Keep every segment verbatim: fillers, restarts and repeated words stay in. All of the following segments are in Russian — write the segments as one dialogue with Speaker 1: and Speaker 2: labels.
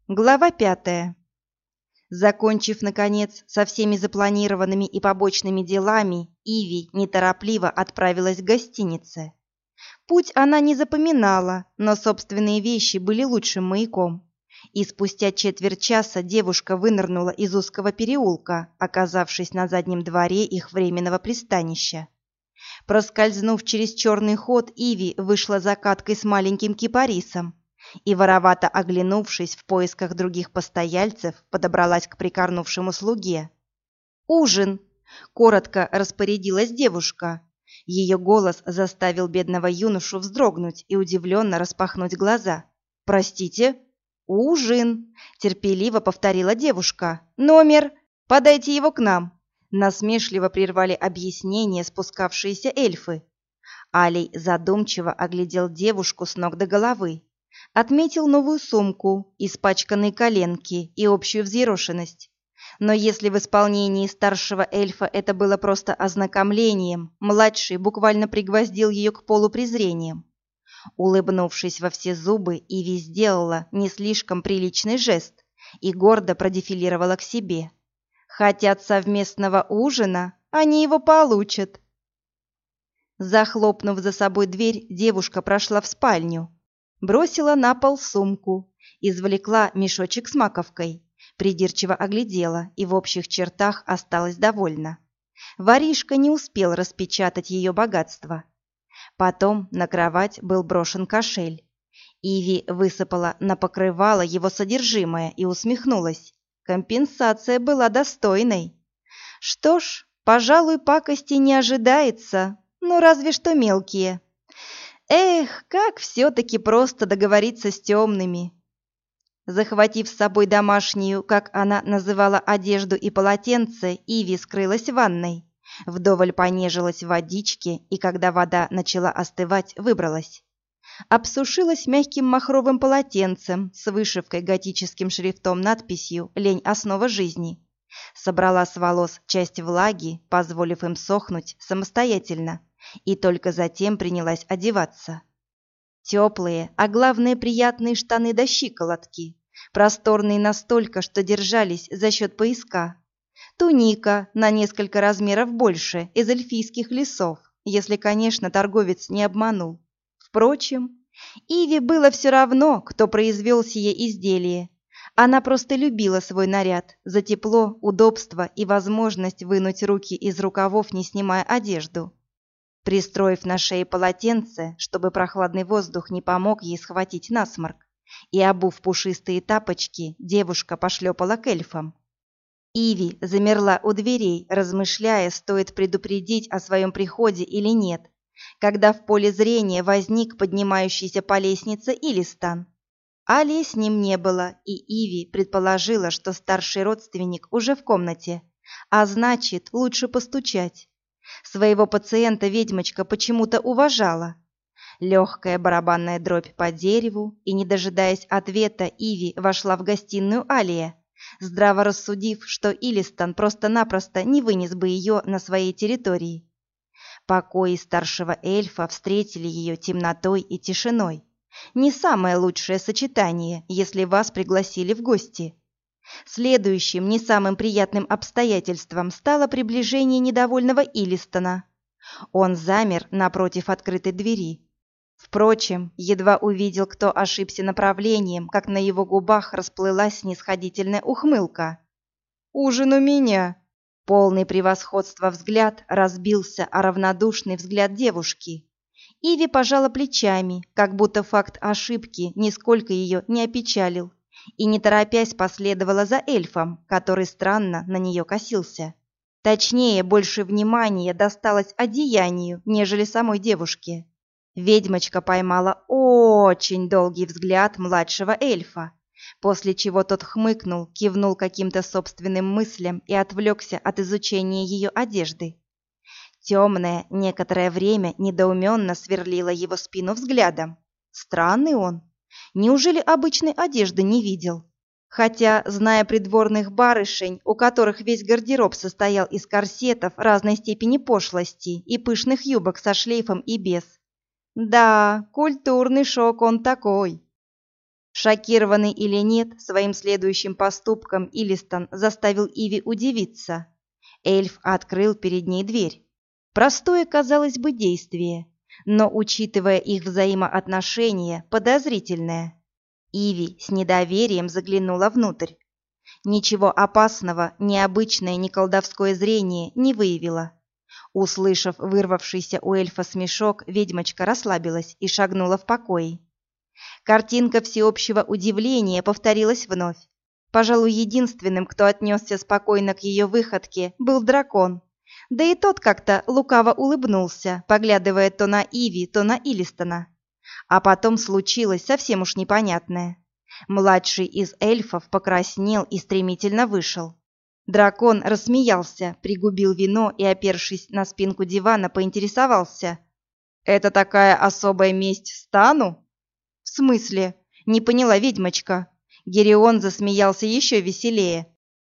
Speaker 1: Глава пятая. Закончив, наконец, со всеми запланированными и побочными делами, Иви неторопливо отправилась к гостинице. Путь она не запоминала, но собственные вещи были лучшим маяком. И спустя четверть часа девушка вынырнула из узкого переулка, оказавшись на заднем дворе их временного пристанища. Проскользнув через черный ход, Иви вышла за каткой с маленьким кипарисом и, воровато оглянувшись в поисках других постояльцев, подобралась к прикорнувшему слуге. «Ужин!» — коротко распорядилась девушка. Ее голос заставил бедного юношу вздрогнуть и удивленно распахнуть глаза. «Простите?» «Ужин!» — терпеливо повторила девушка. «Номер! Подайте его к нам!» Насмешливо прервали объяснение спускавшиеся эльфы. Алей задумчиво оглядел девушку с ног до головы. Отметил новую сумку, испачканные коленки и общую взъерошенность. Но если в исполнении старшего эльфа это было просто ознакомлением, младший буквально пригвоздил ее к полу презрением. Улыбнувшись во все зубы, Иви сделала не слишком приличный жест и гордо продефилировала к себе. Хотят совместного ужина, они его получат. Захлопнув за собой дверь, девушка прошла в спальню. Бросила на пол сумку, извлекла мешочек с маковкой, придирчиво оглядела и в общих чертах осталась довольна. Воришка не успел распечатать ее богатство. Потом на кровать был брошен кошель. Иви высыпала на покрывало его содержимое и усмехнулась. Компенсация была достойной. Что ж, пожалуй, пакости не ожидается, ну разве что мелкие. Эх, как все-таки просто договориться с темными. Захватив с собой домашнюю, как она называла, одежду и полотенце, Иви скрылась в ванной. Вдоволь понежилась в водичке, и когда вода начала остывать, выбралась. Обсушилась мягким махровым полотенцем с вышивкой готическим шрифтом надписью «Лень – основа жизни». Собрала с волос часть влаги, позволив им сохнуть самостоятельно, и только затем принялась одеваться. Теплые, а главное приятные штаны до щиколотки, просторные настолько, что держались за счет пояска. Туника на несколько размеров больше, из эльфийских лесов, если, конечно, торговец не обманул. Впрочем, Иви было все равно, кто произвел сие изделие. Она просто любила свой наряд за тепло, удобство и возможность вынуть руки из рукавов, не снимая одежду. Пристроив на шее полотенце, чтобы прохладный воздух не помог ей схватить насморк, и обув пушистые тапочки, девушка пошлепала к эльфам. Иви замерла у дверей, размышляя, стоит предупредить о своем приходе или нет, когда в поле зрения возник поднимающийся по лестнице Илистан. Алии с ним не было, и Иви предположила, что старший родственник уже в комнате, а значит, лучше постучать. Своего пациента ведьмочка почему-то уважала. Легкая барабанная дробь по дереву, и, не дожидаясь ответа, Иви вошла в гостиную Алия, здраво рассудив, что Илистан просто-напросто не вынес бы ее на своей территории. Покои старшего эльфа встретили ее темнотой и тишиной. Не самое лучшее сочетание, если вас пригласили в гости. Следующим, не самым приятным обстоятельством стало приближение недовольного Илистана. Он замер напротив открытой двери. Впрочем, едва увидел, кто ошибся направлением, как на его губах расплылась снисходительная ухмылка. «Ужин у меня!» Полный превосходства взгляд разбился о равнодушный взгляд девушки. Иви пожала плечами, как будто факт ошибки нисколько ее не опечалил, и, не торопясь, последовала за эльфом, который странно на нее косился. Точнее, больше внимания досталось одеянию, нежели самой девушке. Ведьмочка поймала очень долгий взгляд младшего эльфа, после чего тот хмыкнул, кивнул каким-то собственным мыслям и отвлекся от изучения ее одежды. Темная некоторое время недоуменно сверлила его спину взглядом. Странный он. Неужели обычной одежды не видел? Хотя, зная придворных барышень, у которых весь гардероб состоял из корсетов разной степени пошлости и пышных юбок со шлейфом и без. Да, культурный шок он такой. Шокированный или нет, своим следующим поступком Илистон заставил Иви удивиться. Эльф открыл перед ней дверь. Простое, казалось бы, действие, но, учитывая их взаимоотношения, подозрительное. Иви с недоверием заглянула внутрь. Ничего опасного, необычное, ни колдовское зрение не выявило. Услышав вырвавшийся у эльфа смешок, ведьмочка расслабилась и шагнула в покой. Картинка всеобщего удивления повторилась вновь. Пожалуй, единственным, кто отнесся спокойно к ее выходке, был дракон. Да и тот как-то лукаво улыбнулся, поглядывая то на Иви, то на Илистона. А потом случилось совсем уж непонятное. Младший из эльфов покраснел и стремительно вышел. Дракон рассмеялся, пригубил вино и, опершись на спинку дивана, поинтересовался. «Это такая особая месть стану?» «В смысле?» — не поняла ведьмочка. Герион засмеялся еще веселее.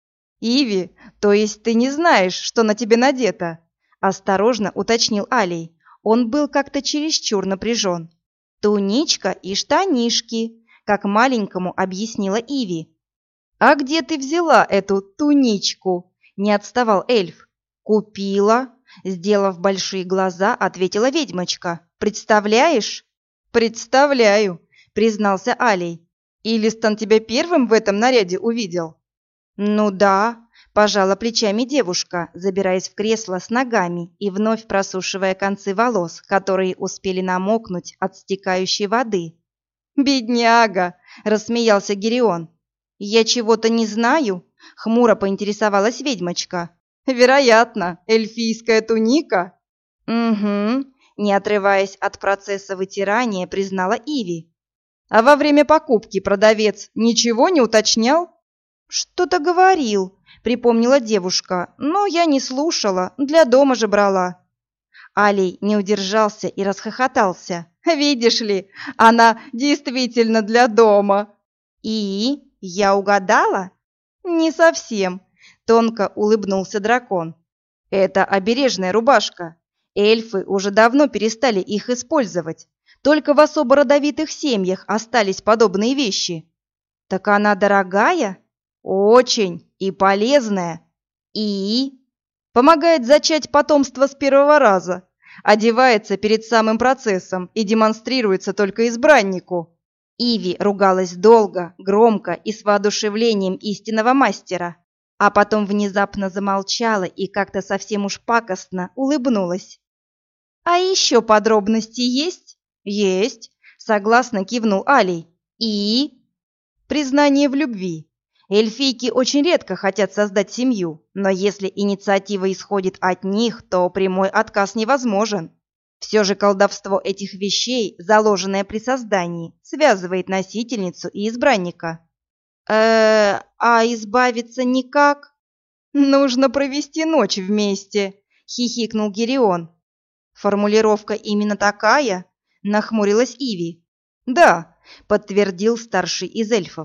Speaker 1: «Иви, то есть ты не знаешь, что на тебе надето?» — осторожно уточнил Алей. Он был как-то чересчур напряжен. «Туничка и штанишки», — как маленькому объяснила Иви. «А где ты взяла эту туничку?» — не отставал эльф. «Купила», — сделав большие глаза, ответила ведьмочка. «Представляешь?» «Представляю», — признался Алей. «Илистон тебя первым в этом наряде увидел?» «Ну да», — пожала плечами девушка, забираясь в кресло с ногами и вновь просушивая концы волос, которые успели намокнуть от стекающей воды. «Бедняга!» — рассмеялся Герион. «Я чего-то не знаю?» — хмуро поинтересовалась ведьмочка. «Вероятно, эльфийская туника?» «Угу», — не отрываясь от процесса вытирания, признала Иви. «А во время покупки продавец ничего не уточнял?» «Что-то говорил», — припомнила девушка, «но я не слушала, для дома же брала». Алей не удержался и расхохотался. «Видишь ли, она действительно для дома». «И? Я угадала?» «Не совсем», — тонко улыбнулся дракон. «Это обережная рубашка. Эльфы уже давно перестали их использовать. Только в особо родовитых семьях остались подобные вещи». «Так она дорогая?» «Очень и полезная. И?» «Помогает зачать потомство с первого раза. Одевается перед самым процессом и демонстрируется только избраннику». Иви ругалась долго, громко и с воодушевлением истинного мастера, а потом внезапно замолчала и как-то совсем уж пакостно улыбнулась. «А еще подробности есть?» «Есть», — согласно кивнул Алей. «И?» «Признание в любви. Эльфийки очень редко хотят создать семью, но если инициатива исходит от них, то прямой отказ невозможен. Все же колдовство этих вещей, заложенное при создании, связывает носительницу и избранника». «Э-э, а избавиться никак?» «Нужно провести ночь вместе», — хихикнул Герион. «Формулировка именно такая?» — нахмурилась Иви. «Да», — подтвердил старший из эльфов.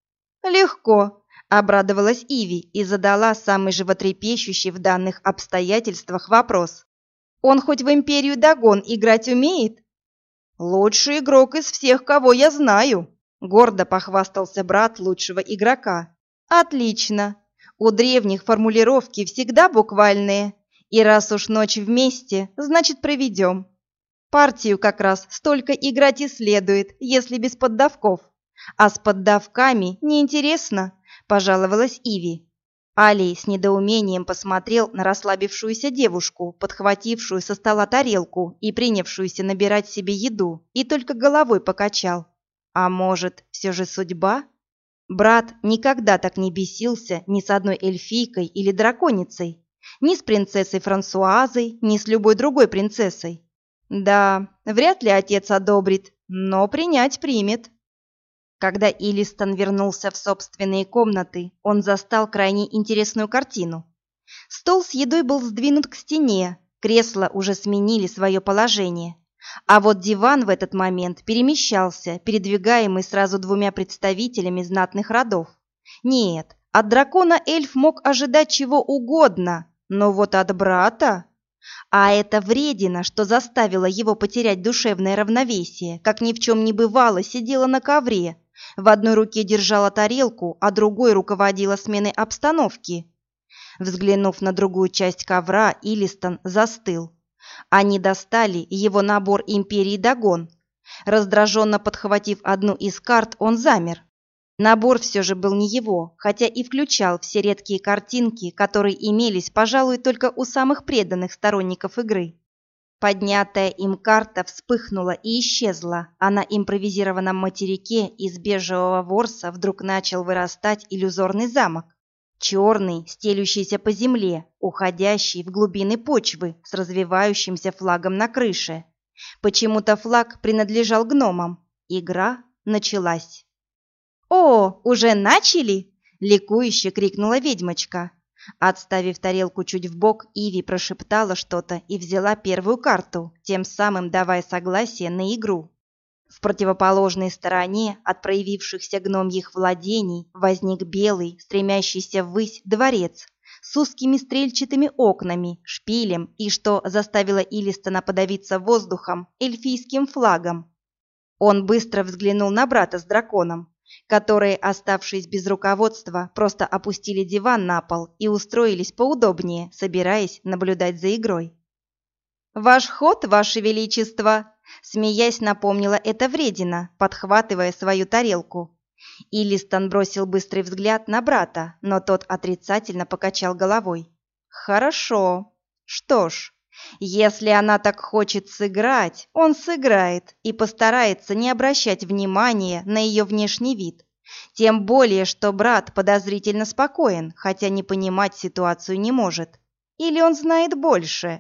Speaker 1: «Легко», — обрадовалась Иви и задала самый животрепещущий в данных обстоятельствах вопрос. «Он хоть в Империю Дагон играть умеет?» «Лучший игрок из всех, кого я знаю», — гордо похвастался брат лучшего игрока. «Отлично. У древних формулировки всегда буквальные, и раз уж ночь вместе, значит проведем. Партию как раз столько играть и следует, если без поддавков. А с поддавками неинтересно», — пожаловалась Иви. Алей с недоумением посмотрел на расслабившуюся девушку, подхватившую со стола тарелку и принявшуюся набирать себе еду, и только головой покачал. А может, все же судьба? Брат никогда так не бесился ни с одной эльфийкой или драконицей, ни с принцессой Франсуазой, ни с любой другой принцессой. Да, вряд ли отец одобрит, но принять примет. Когда Илистон вернулся в собственные комнаты, он застал крайне интересную картину. Стол с едой был сдвинут к стене, кресла уже сменили свое положение. А вот диван в этот момент перемещался, передвигаемый сразу двумя представителями знатных родов. Нет, от дракона эльф мог ожидать чего угодно, но вот от брата... А это вредина, что заставила его потерять душевное равновесие, как ни в чем не бывало, сидела на ковре, В одной руке держала тарелку, а другой руководила сменой обстановки. Взглянув на другую часть ковра, Илистон застыл. Они достали его набор «Империи Дагон». Раздраженно подхватив одну из карт, он замер. Набор все же был не его, хотя и включал все редкие картинки, которые имелись, пожалуй, только у самых преданных сторонников игры. Поднятая им карта вспыхнула и исчезла, а на импровизированном материке из бежевого ворса вдруг начал вырастать иллюзорный замок. Черный, стелющийся по земле, уходящий в глубины почвы с развивающимся флагом на крыше. Почему-то флаг принадлежал гномам. Игра началась. «О, уже начали?» — ликующе крикнула ведьмочка. Отставив тарелку чуть вбок, Иви прошептала что-то и взяла первую карту, тем самым давая согласие на игру. В противоположной стороне от проявившихся гномьих владений возник белый, стремящийся ввысь дворец с узкими стрельчатыми окнами, шпилем и, что заставило Илистона подавиться воздухом, эльфийским флагом. Он быстро взглянул на брата с драконом, которые, оставшись без руководства, просто опустили диван на пол и устроились поудобнее, собираясь наблюдать за игрой. «Ваш ход, Ваше Величество!» — смеясь напомнила эта вредина, подхватывая свою тарелку. Илистон бросил быстрый взгляд на брата, но тот отрицательно покачал головой. «Хорошо. Что ж, если она так хочет сыграть, он сыграет и постарается не обращать внимания на ее внешний вид. Тем более, что брат подозрительно спокоен, хотя не понимать ситуацию не может. Или он знает больше?»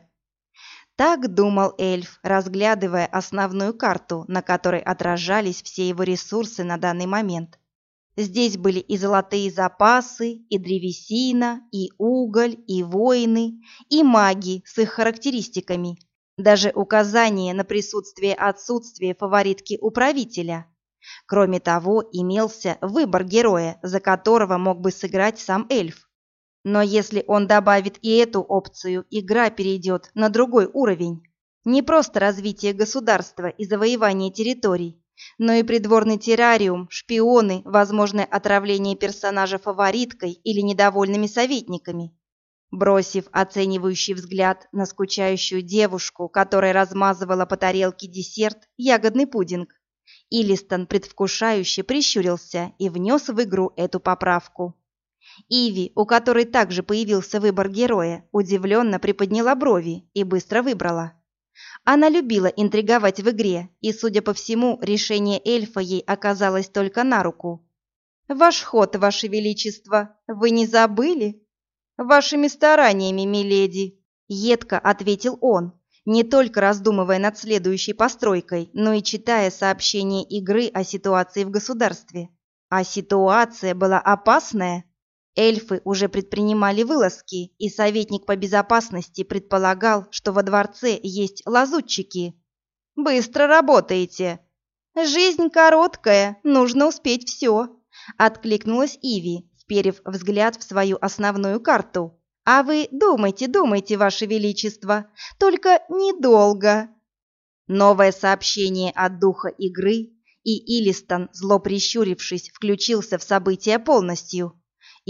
Speaker 1: Так думал эльф, разглядывая основную карту, на которой отражались все его ресурсы на данный момент. Здесь были и золотые запасы, и древесина, и уголь, и воины, и маги с их характеристиками. Даже указание на присутствие-отсутствие фаворитки управителя. Кроме того, имелся выбор героя, за которого мог бы сыграть сам эльф. Но если он добавит и эту опцию, игра перейдет на другой уровень. Не просто развитие государства и завоевание территорий, но и придворный террариум, шпионы, возможное отравление персонажа фавориткой или недовольными советниками. Бросив оценивающий взгляд на скучающую девушку, которая размазывала по тарелке десерт, ягодный пудинг, Илистон предвкушающе прищурился и внес в игру эту поправку. Иви, у которой также появился выбор героя, удивленно приподняла брови и быстро выбрала. Она любила интриговать в игре, и, судя по всему, решение эльфа ей оказалось только на руку. «Ваш ход, Ваше Величество, вы не забыли?» «Вашими стараниями, миледи», — едко ответил он, не только раздумывая над следующей постройкой, но и читая сообщение игры о ситуации в государстве. А ситуация была опасная. Эльфы уже предпринимали вылазки, и советник по безопасности предполагал, что во дворце есть лазутчики. «Быстро работаете!» «Жизнь короткая, нужно успеть все», — откликнулась Иви, вперев взгляд в свою основную карту. «А вы думайте, думайте, Ваше Величество, только недолго». Новое сообщение от духа игры, и Илистон, зло прищурившись, включился в события полностью.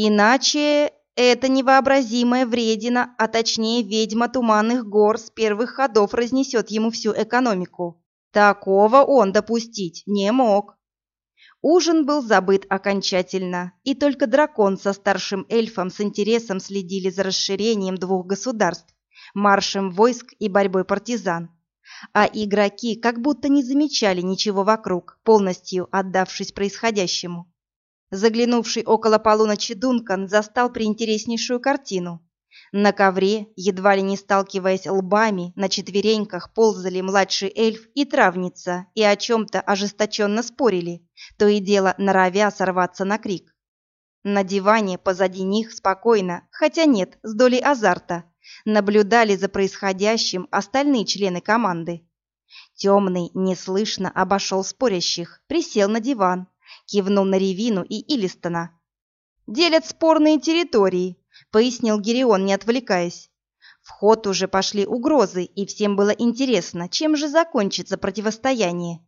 Speaker 1: Иначе эта невообразимая вредина, а точнее ведьма Туманных гор с первых ходов разнесет ему всю экономику. Такого он допустить не мог. Ужин был забыт окончательно, и только дракон со старшим эльфом с интересом следили за расширением двух государств, маршем войск и борьбой партизан. А игроки как будто не замечали ничего вокруг, полностью отдавшись происходящему. Заглянувший около полуночи Дункан застал приинтереснейшую картину. На ковре, едва ли не сталкиваясь лбами, на четвереньках ползали младший эльф и травница и о чем-то ожесточенно спорили, то и дело норовя сорваться на крик. На диване позади них спокойно, хотя нет, с долей азарта, наблюдали за происходящим остальные члены команды. Темный неслышно обошел спорящих, присел на диван, кивнул на Ревину и Илистона. «Делят спорные территории», — пояснил Гирион, не отвлекаясь. В ход уже пошли угрозы, и всем было интересно, чем же закончится противостояние.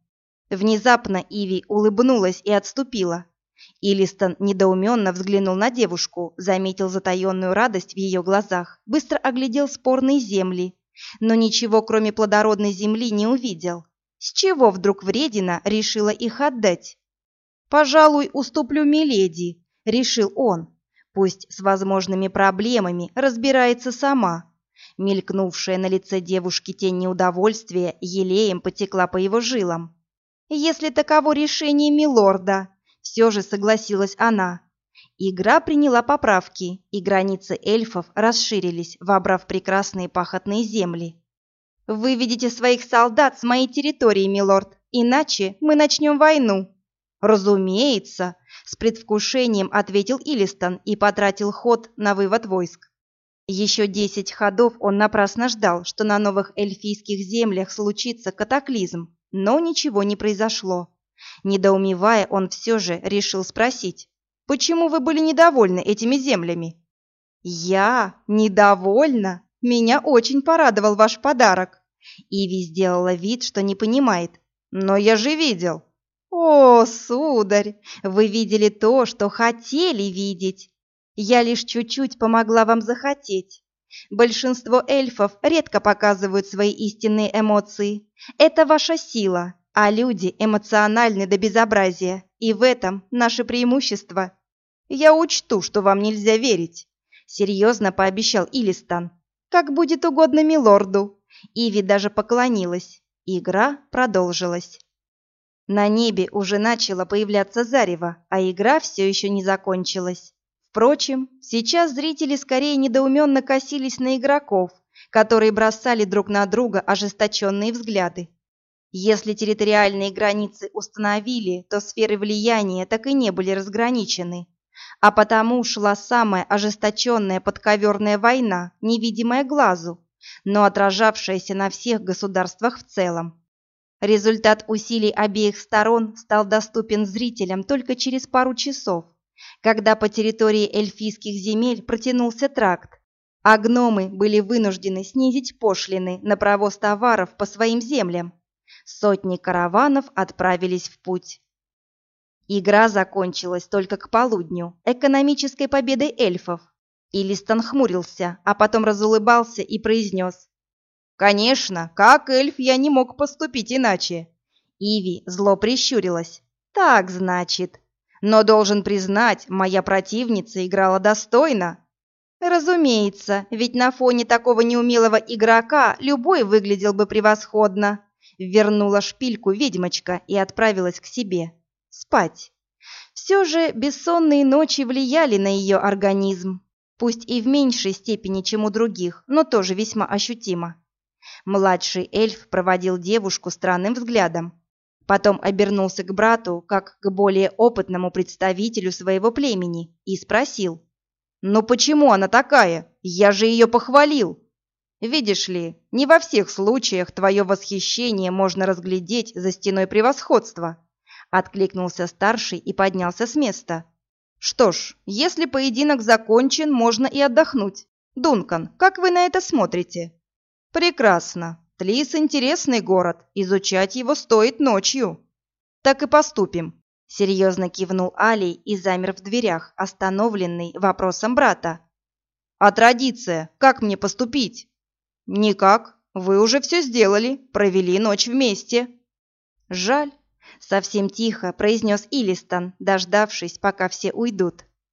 Speaker 1: Внезапно Иви улыбнулась и отступила. Илистон недоуменно взглянул на девушку, заметил затаенную радость в ее глазах, быстро оглядел спорные земли, но ничего, кроме плодородной земли, не увидел. С чего вдруг вредина решила их отдать? «Пожалуй, уступлю миледи», — решил он. «Пусть с возможными проблемами разбирается сама». Мелькнувшая на лице девушки тень неудовольствия елеем потекла по его жилам. «Если таково решение милорда», — все же согласилась она. Игра приняла поправки, и границы эльфов расширились, вобрав прекрасные пахотные земли. «Выведите своих солдат с моей территории, милорд, иначе мы начнем войну». «Разумеется», — с предвкушением ответил Илистон и потратил ход на вывод войск. Еще десять ходов он напрасно ждал, что на новых эльфийских землях случится катаклизм, но ничего не произошло. Недоумевая, он все же решил спросить: «Почему вы были недовольны этими землями?» «Я? Недовольна? Меня очень порадовал ваш подарок». Иви сделала вид, что не понимает. «Но я же видел». «О, сударь, вы видели то, что хотели видеть. Я лишь чуть-чуть помогла вам захотеть. Большинство эльфов редко показывают свои истинные эмоции. Это ваша сила, а люди эмоциональны до безобразия, и в этом наше преимущество». «Я учту, что вам нельзя верить», — серьезно пообещал Илистон. «Как будет угодно милорду». Иви даже поклонилась. Игра продолжилась. На небе уже начало появляться зарево, а игра все еще не закончилась. Впрочем, сейчас зрители скорее недоуменно косились на игроков, которые бросали друг на друга ожесточенные взгляды. Если территориальные границы установили, то сферы влияния так и не были разграничены, а потому шла самая ожесточенная подковерная война, невидимая глазу, но отражавшаяся на всех государствах в целом. Результат усилий обеих сторон стал доступен зрителям только через пару часов, когда по территории эльфийских земель протянулся тракт, а гномы были вынуждены снизить пошлины на провоз товаров по своим землям. Сотни караванов отправились в путь. Игра закончилась только к полудню, экономической победой эльфов. Илистон хмурился, а потом разулыбался и произнес: «Конечно, как эльф я не мог поступить иначе». Иви зло прищурилась. «Так, значит. Но должен признать, моя противница играла достойно». «Разумеется, ведь на фоне такого неумелого игрока любой выглядел бы превосходно». Вернула шпильку ведьмочка и отправилась к себе. Спать. Все же бессонные ночи влияли на ее организм. Пусть и в меньшей степени, чем у других, но тоже весьма ощутимо. Младший эльф проводил девушку странным взглядом. Потом обернулся к брату, как к более опытному представителю своего племени, и спросил: «Ну почему она такая? Я же ее похвалил!» «Видишь ли, не во всех случаях твое восхищение можно разглядеть за стеной превосходства», — откликнулся старший и поднялся с места. «Что ж, если поединок закончен, можно и отдохнуть. Дункан, как вы на это смотрите?» «Прекрасно. Тлис — интересный город, изучать его стоит ночью». «Так и поступим», — серьезно кивнул Алий и замер в дверях, остановленный вопросом брата. «А традиция? Как мне поступить?» «Никак. Вы уже все сделали, провели ночь вместе». «Жаль», — совсем тихо произнес Илистон, дождавшись, пока все уйдут.